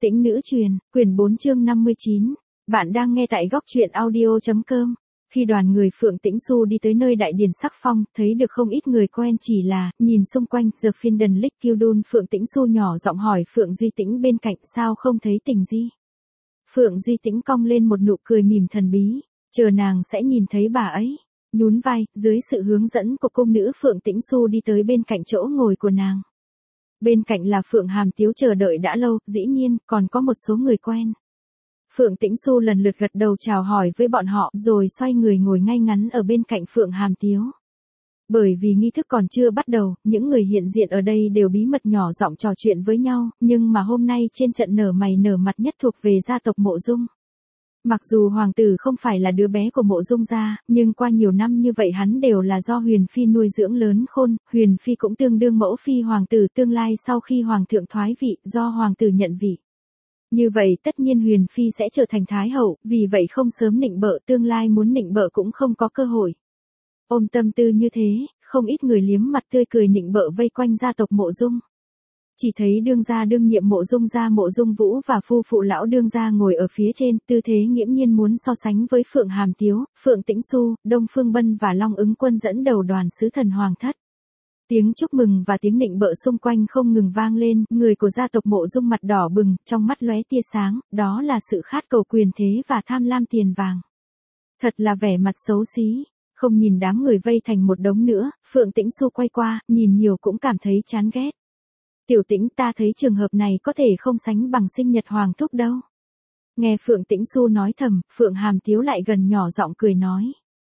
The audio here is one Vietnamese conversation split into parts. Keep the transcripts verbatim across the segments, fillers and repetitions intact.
Tĩnh nữ truyền, quyển bốn chương năm mươi chín. Bạn đang nghe tại góc truyện audio.com. Khi đoàn người Phượng Tĩnh Xu đi tới nơi đại điển Sắc Phong, thấy được không ít người quen, chỉ là, nhìn xung quanh, giờ phiên đần lích kiêu đôn. Phượng Tĩnh Xu nhỏ giọng hỏi Phượng Duy Tĩnh bên cạnh, sao không thấy Tình Di? Phượng Duy Tĩnh cong lên một nụ cười mỉm thần bí, chờ nàng sẽ nhìn thấy bà ấy. Nhún vai, dưới sự hướng dẫn của cung nữ Phượng Tĩnh Xu đi tới bên cạnh chỗ ngồi của nàng. Bên cạnh là Phượng Hàm Tiếu chờ đợi đã lâu, dĩ nhiên, còn có một số người quen. Phượng Tĩnh Xu lần lượt gật đầu chào hỏi với bọn họ, rồi xoay người ngồi ngay ngắn ở bên cạnh Phượng Hàm Tiếu. Bởi vì nghi thức còn chưa bắt đầu, những người hiện diện ở đây đều bí mật nhỏ giọng trò chuyện với nhau, nhưng mà hôm nay trên trận nở mày nở mặt nhất thuộc về gia tộc Mộ Dung. Mặc dù hoàng tử không phải là đứa bé của Mộ Dung gia, nhưng qua nhiều năm như vậy hắn đều là do Huyền Phi nuôi dưỡng lớn khôn, Huyền Phi cũng tương đương mẫu phi hoàng tử tương lai sau khi hoàng thượng thoái vị, do hoàng tử nhận vị. Như vậy tất nhiên Huyền Phi sẽ trở thành thái hậu, vì vậy không sớm nịnh bợ, tương lai muốn nịnh bợ cũng không có cơ hội. Ôm tâm tư như thế, không ít người liếm mặt tươi cười nịnh bợ vây quanh gia tộc Mộ Dung. Chỉ thấy đương gia đương nhiệm Mộ Dung gia Mộ Dung Vũ và phu phụ lão đương gia ngồi ở phía trên, tư thế nghiễm nhiên muốn so sánh với Phượng Hàm Tiếu, Phượng Tĩnh Xu, Đông Phương Bân và Long Ứng Quân dẫn đầu đoàn sứ thần hoàng thất. Tiếng chúc mừng và tiếng nịnh bợ xung quanh không ngừng vang lên, người của gia tộc Mộ Dung mặt đỏ bừng, trong mắt lóe tia sáng, đó là sự khát cầu quyền thế và tham lam tiền vàng. Thật là vẻ mặt xấu xí. Không nhìn đám người vây thành một đống nữa, Phượng Tĩnh Xu quay qua, nhìn nhiều cũng cảm thấy chán ghét. Tiểu Tĩnh, ta thấy trường hợp này có thể không sánh bằng sinh nhật hoàng thúc đâu. Nghe Phượng Tĩnh Xu nói thầm, Phượng Hàm Tiếu lại gần nhỏ giọng cười nói.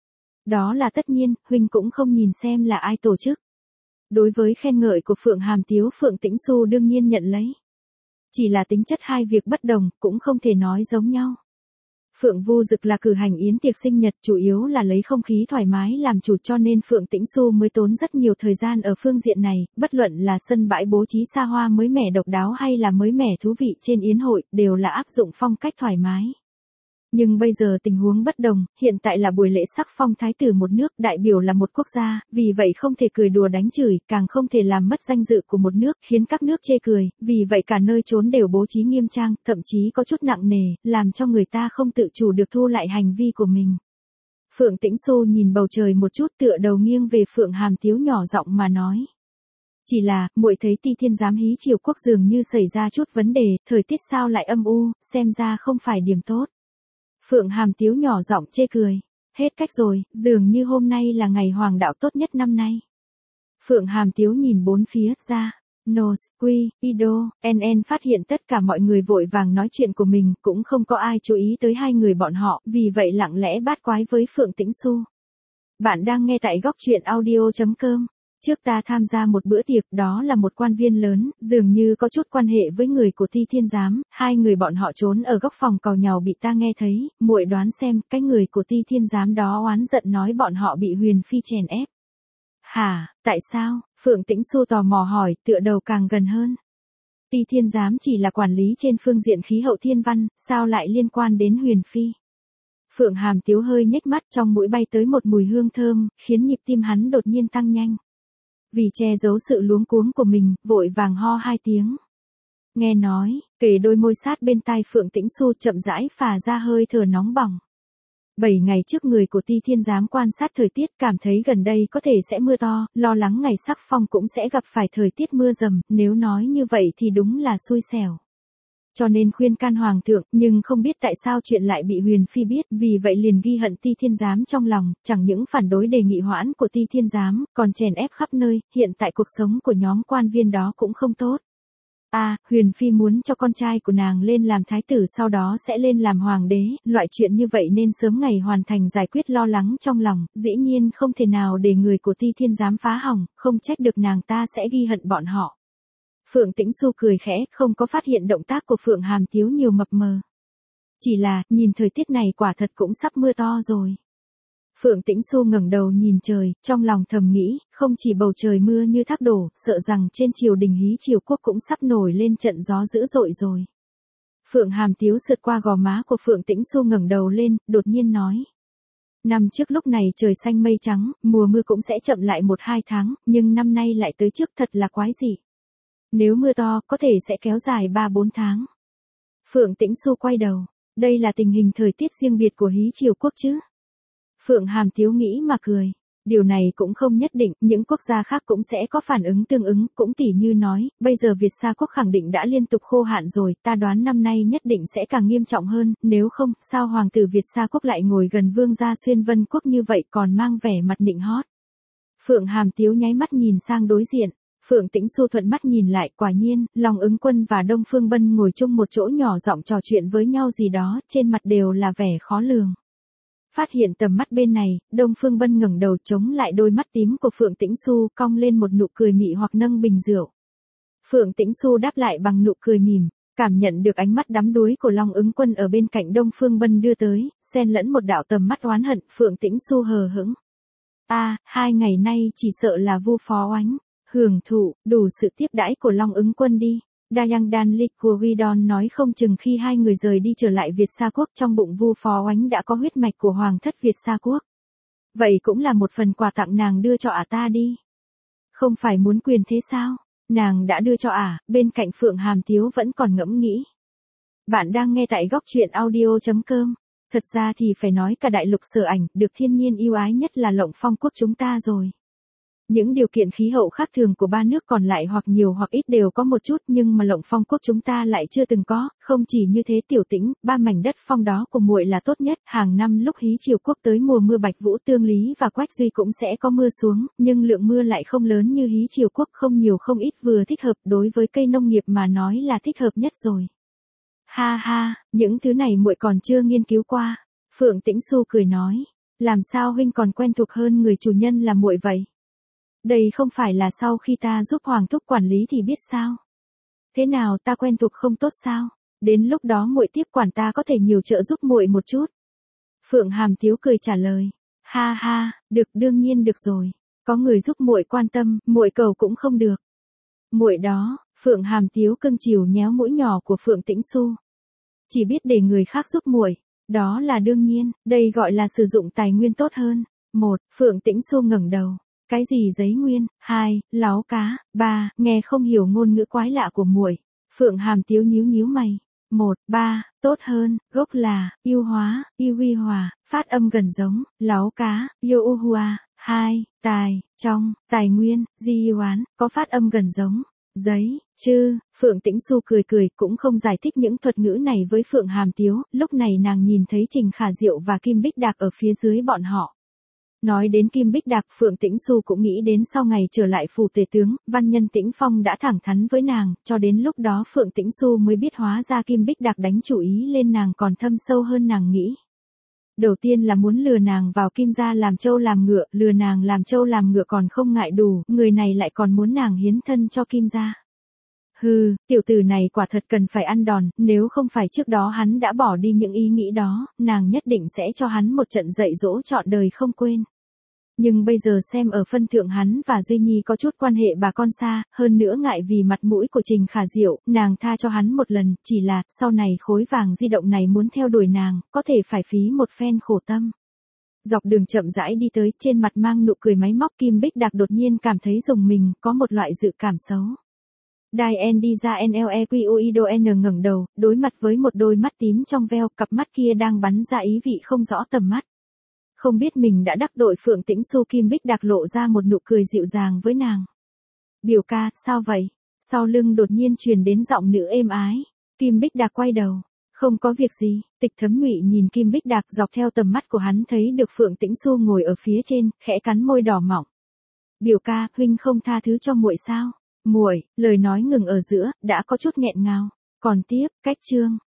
Đó là tất nhiên, huynh cũng không nhìn xem là ai tổ chức. Đối với khen ngợi của Phượng Hàm Tiếu, Phượng Tĩnh Xu đương nhiên nhận lấy. Chỉ là tính chất hai việc bất đồng, cũng không thể nói giống nhau. Phượng Vu Dực là cử hành yến tiệc sinh nhật, chủ yếu là lấy không khí thoải mái làm chủ, cho nên Phượng Tĩnh Xu mới tốn rất nhiều thời gian ở phương diện này, bất luận là sân bãi bố trí xa hoa mới mẻ độc đáo hay là mới mẻ thú vị trên yến hội, đều là áp dụng phong cách thoải mái. Nhưng bây giờ tình huống bất đồng, hiện tại là buổi lễ sắc phong thái tử một nước, đại biểu là một quốc gia, vì vậy không thể cười đùa đánh chửi, càng không thể làm mất danh dự của một nước, khiến các nước chê cười, vì vậy cả nơi trốn đều bố trí nghiêm trang, thậm chí có chút nặng nề, làm cho người ta không tự chủ được thu lại hành vi của mình. Phượng Tĩnh Xu nhìn bầu trời một chút, tựa đầu nghiêng về Phượng Hàm Tiếu nhỏ giọng mà nói. Chỉ là, muội thấy Ti Thiên giám hí triều quốc dường như xảy ra chút vấn đề, thời tiết sao lại âm u, xem ra không phải điểm tốt. Phượng Hàm Tiếu nhỏ giọng chê cười. Hết cách rồi, dường như hôm nay là ngày hoàng đạo tốt nhất năm nay. Phượng Hàm Tiếu nhìn bốn phía ra. Nos, Quy, Ido, en en phát hiện tất cả mọi người vội vàng nói chuyện của mình, cũng không có ai chú ý tới hai người bọn họ, vì vậy lặng lẽ bát quái với Phượng Tĩnh Xu. Bạn đang nghe tại góc truyện audio.com. Trước ta tham gia một bữa tiệc, đó là một quan viên lớn, dường như có chút quan hệ với người của Ti Thiên giám, hai người bọn họ trốn ở góc phòng càu nhàu bị ta nghe thấy, muội đoán xem, cái người của Ti Thiên giám đó oán giận nói bọn họ bị Huyền Phi chèn ép. Hả, tại sao? Phượng Tĩnh Xu tò mò hỏi, tựa đầu càng gần hơn. Ti Thiên giám chỉ là quản lý trên phương diện khí hậu thiên văn, sao lại liên quan đến Huyền Phi? Phượng Hàm Tiếu hơi nhếch mắt, trong mũi bay tới một mùi hương thơm, khiến nhịp tim hắn đột nhiên tăng nhanh. Vì che giấu sự luống cuống của mình, vội vàng ho hai tiếng. Nghe nói, kề đôi môi sát bên tai Phượng Tĩnh Xu chậm rãi phả ra hơi thở nóng bỏng. Bảy ngày trước người của Ti Thiên giám quan sát thời tiết, cảm thấy gần đây có thể sẽ mưa to, lo lắng ngày sắc phong cũng sẽ gặp phải thời tiết mưa dầm, nếu nói như vậy thì đúng là xui xẻo. Cho nên khuyên can hoàng thượng, nhưng không biết tại sao chuyện lại bị Huyền Phi biết, vì vậy liền ghi hận Ti Thiên giám trong lòng, chẳng những phản đối đề nghị hoãn của Ti Thiên giám, còn chèn ép khắp nơi, hiện tại cuộc sống của nhóm quan viên đó cũng không tốt. À, Huyền Phi muốn cho con trai của nàng lên làm thái tử sau đó sẽ lên làm hoàng đế, loại chuyện như vậy nên sớm ngày hoàn thành giải quyết lo lắng trong lòng, dĩ nhiên không thể nào để người của Ti Thiên giám phá hỏng, không trách được nàng ta sẽ ghi hận bọn họ. Phượng Tĩnh Xu cười khẽ, không có phát hiện động tác của Phượng Hàm Tiếu nhiều mập mờ. Chỉ là, nhìn thời tiết này quả thật cũng sắp mưa to rồi. Phượng Tĩnh Xu ngẩng đầu nhìn trời, trong lòng thầm nghĩ, không chỉ bầu trời mưa như thác đổ, sợ rằng trên triều đình hí triều quốc cũng sắp nổi lên trận gió dữ dội rồi. Phượng Hàm Tiếu sượt qua gò má của Phượng Tĩnh Xu ngẩng đầu lên, đột nhiên nói. Năm trước lúc này trời xanh mây trắng, mùa mưa cũng sẽ chậm lại một hai tháng, nhưng năm nay lại tới trước, thật là quái dị. Nếu mưa to, có thể sẽ kéo dài ba bốn tháng. Phượng Tĩnh Xu quay đầu. Đây là tình hình thời tiết riêng biệt của Hí Triều Quốc chứ? Phượng Hàm Tiếu nghĩ mà cười. Điều này cũng không nhất định, những quốc gia khác cũng sẽ có phản ứng tương ứng, cũng tỉ như nói, bây giờ Việt Sa Quốc khẳng định đã liên tục khô hạn rồi, ta đoán năm nay nhất định sẽ càng nghiêm trọng hơn, nếu không, sao hoàng tử Việt Sa Quốc lại ngồi gần vương gia Xuyên Vân Quốc như vậy còn mang vẻ mặt nịnh hót. Phượng Hàm Tiếu nháy mắt nhìn sang đối diện. Phượng Tĩnh Xu thuận mắt nhìn lại, quả nhiên, Long Ứng Quân và Đông Phương Bân ngồi chung một chỗ nhỏ giọng trò chuyện với nhau gì đó, trên mặt đều là vẻ khó lường. Phát hiện tầm mắt bên này, Đông Phương Bân ngẩng đầu chống lại đôi mắt tím của Phượng Tĩnh Xu, cong lên một nụ cười mị hoặc nâng bình rượu. Phượng Tĩnh Xu đáp lại bằng nụ cười mỉm, cảm nhận được ánh mắt đắm đuối của Long Ứng Quân ở bên cạnh Đông Phương Bân đưa tới, xen lẫn một đạo tầm mắt oán hận, Phượng Tĩnh Xu hờ hững. A, à, hai ngày nay chỉ sợ là Vu Phó Oánh hưởng thụ đủ sự tiếp đãi của Long Ứng Quân đi. Dayang Dan Lik của Guidon nói không chừng khi hai người rời đi trở lại Việt Sa Quốc trong bụng Vu Phó Oánh đã có huyết mạch của hoàng thất Việt Sa Quốc. Vậy cũng là một phần quà tặng nàng đưa cho ả ta đi. Không phải muốn quyền thế sao? Nàng đã đưa cho ả, bên cạnh Phượng Hàm Tiếu vẫn còn ngẫm nghĩ. Bạn đang nghe tại góc truyện audio chấm com. Thật ra thì phải nói cả đại lục Sở Ảnh, được thiên nhiên yêu ái nhất là Lộng Phong Quốc chúng ta rồi. Những điều kiện khí hậu khác thường của ba nước còn lại hoặc nhiều hoặc ít đều có một chút, nhưng mà Lộng Phong Quốc chúng ta lại chưa từng có, không chỉ như thế Tiểu Tĩnh, ba mảnh đất phong đó của muội là tốt nhất, hàng năm lúc Hí Triều Quốc tới mùa mưa Bạch Vũ Tương Lý và Quách Duy cũng sẽ có mưa xuống, nhưng lượng mưa lại không lớn như Hí Triều Quốc, không nhiều không ít, vừa thích hợp, đối với cây nông nghiệp mà nói là thích hợp nhất rồi. Ha ha, những thứ này muội còn chưa nghiên cứu qua. Phượng Tĩnh Xu cười nói, làm sao huynh còn quen thuộc hơn người chủ nhân là muội vậy? Đây không phải là sau khi ta giúp Hoàng thúc quản lý thì biết sao? Thế nào, ta quen thuộc không tốt sao? Đến lúc đó muội tiếp quản ta có thể nhiều trợ giúp muội một chút. Phượng Hàm Tiếu cười trả lời, ha ha, được, đương nhiên được rồi. Có người giúp muội quan tâm, muội cầu cũng không được. Muội đó, Phượng Hàm Tiếu cưng chiều nhéo mũi nhỏ của Phượng Tĩnh Xu. Chỉ biết để người khác giúp muội, đó là đương nhiên, đây gọi là sử dụng tài nguyên tốt hơn. Một, Phượng Tĩnh Xu ngẩng đầu. Cái gì giấy nguyên? Hai, láo cá. Ba, nghe không hiểu ngôn ngữ quái lạ của muội. Phượng Hàm Tiếu nhíu nhíu mày. Một, ba, tốt hơn, gốc là, yêu hóa, yêu uy hòa, phát âm gần giống, láo cá, yêu u hua. Hai, tài, trong, tài nguyên, di oán, có phát âm gần giống. Giấy, chư, Phượng Tĩnh Xu cười cười cũng không giải thích những thuật ngữ này với Phượng Hàm Tiếu, lúc này nàng nhìn thấy Trình Khả Diệu và Kim Bích Đạc ở phía dưới bọn họ. Nói đến Kim Bích Đạc, Phượng Tĩnh Xu cũng nghĩ đến sau ngày trở lại phủ tể tướng, Văn Nhân Tĩnh Phong đã thẳng thắn với nàng, cho đến lúc đó Phượng Tĩnh Xu mới biết hóa ra Kim Bích Đạc đánh chủ ý lên nàng còn thâm sâu hơn nàng nghĩ. Đầu tiên là muốn lừa nàng vào Kim gia làm trâu làm ngựa, lừa nàng làm trâu làm ngựa còn không ngại đủ, người này lại còn muốn nàng hiến thân cho Kim gia. Hừ, tiểu tử này quả thật cần phải ăn đòn, nếu không phải trước đó hắn đã bỏ đi những ý nghĩ đó, nàng nhất định sẽ cho hắn một trận dạy dỗ trọn đời không quên. Nhưng bây giờ xem ở phân thượng hắn và Duy Nhi có chút quan hệ bà con xa, hơn nữa ngại vì mặt mũi của Trình Khả Diệu, nàng tha cho hắn một lần, chỉ là, sau này khối vàng di động này muốn theo đuổi nàng, có thể phải phí một phen khổ tâm. Dọc đường chậm rãi đi tới, trên mặt mang nụ cười máy móc, Kim Bích Đạc đột nhiên cảm thấy rùng mình, có một loại dự cảm xấu. Diane đi ra en lờ e quy u i đê o en ngẩng đầu, đối mặt với một đôi mắt tím trong veo, cặp mắt kia đang bắn ra ý vị không rõ tầm mắt. Không biết mình đã đắc tội Phượng Tĩnh Xu, Kim Bích Đạc lộ ra một nụ cười dịu dàng với nàng. Biểu ca, sao vậy? Sau lưng đột nhiên truyền đến giọng nữ êm ái. Kim Bích Đạc quay đầu. Không có việc gì. Tịch Thấm Ngụy nhìn Kim Bích Đạc, dọc theo tầm mắt của hắn thấy được Phượng Tĩnh Xu ngồi ở phía trên, khẽ cắn môi đỏ mọng. Biểu ca, huynh không tha thứ cho muội sao? Muội, lời nói ngừng ở giữa, đã có chút nghẹn ngào. Còn tiếp, cách chương.